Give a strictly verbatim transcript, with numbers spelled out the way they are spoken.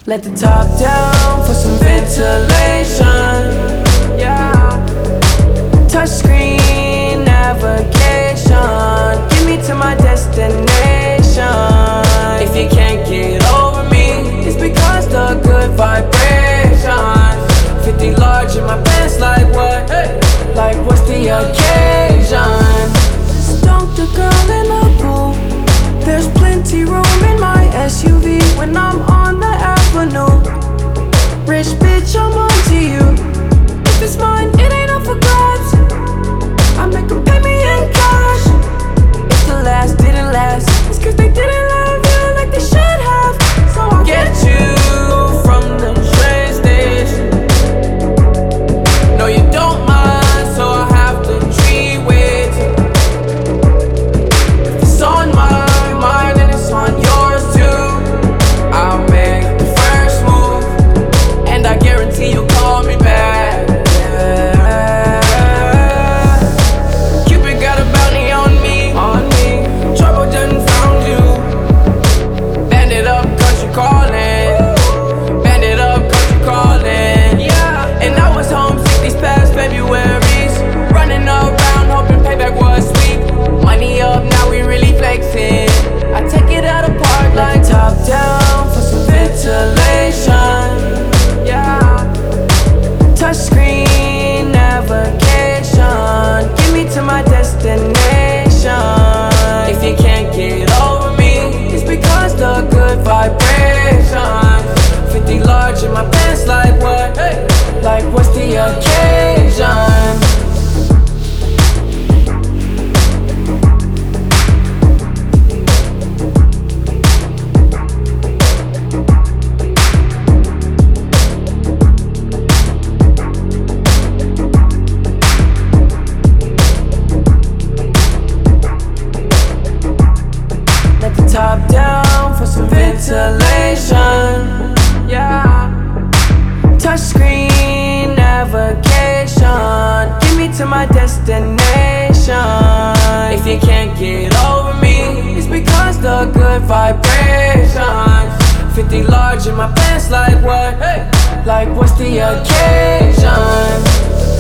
Let the top down for some ventilation. Yeah. Touchscreen navigation. Get me to my destination. If you can't get over me, it's because the good vibrations. Fifty large in my pants, like what? Hey. Like what's the occasion? Just dumped a girl in a pool. There's plenty room in my S U V when I'm on the avenue. Rich bitch, I'm onto you. If it's mine, it ain't up for grabs. I make them pay me in cash. If the last didn't last, it's cause they didn't love you like they should have. So I'll get you from the train station. No, you don't mind, so I have to treat with you. If it's on my mind and it's on yours too, I'll make the first move, and I guarantee you'll call me back. Yeah. Cupid got a bounty on me, on me. Trouble done found you. Bandit up, country calling. Bandit up, country calling. Yeah. And I was homesick these past Februarys, running around hoping payback was sweet. Money up, now we really flexing. I take it out of park like top down for some ventilation. Yeah. Touchscreen navigation. Get me to my destination. If you can't get over me, it's because the good vibrations. Fifty large in my pants, like what? Hey. Like what's the occasion? Let the top down for some ventilation. Yeah. Touchscreen navigation. Get me to my destination. If you can't get over me, it's because the good vibrations. Fifty large in my pants, like what? Hey. Like what's the occasion?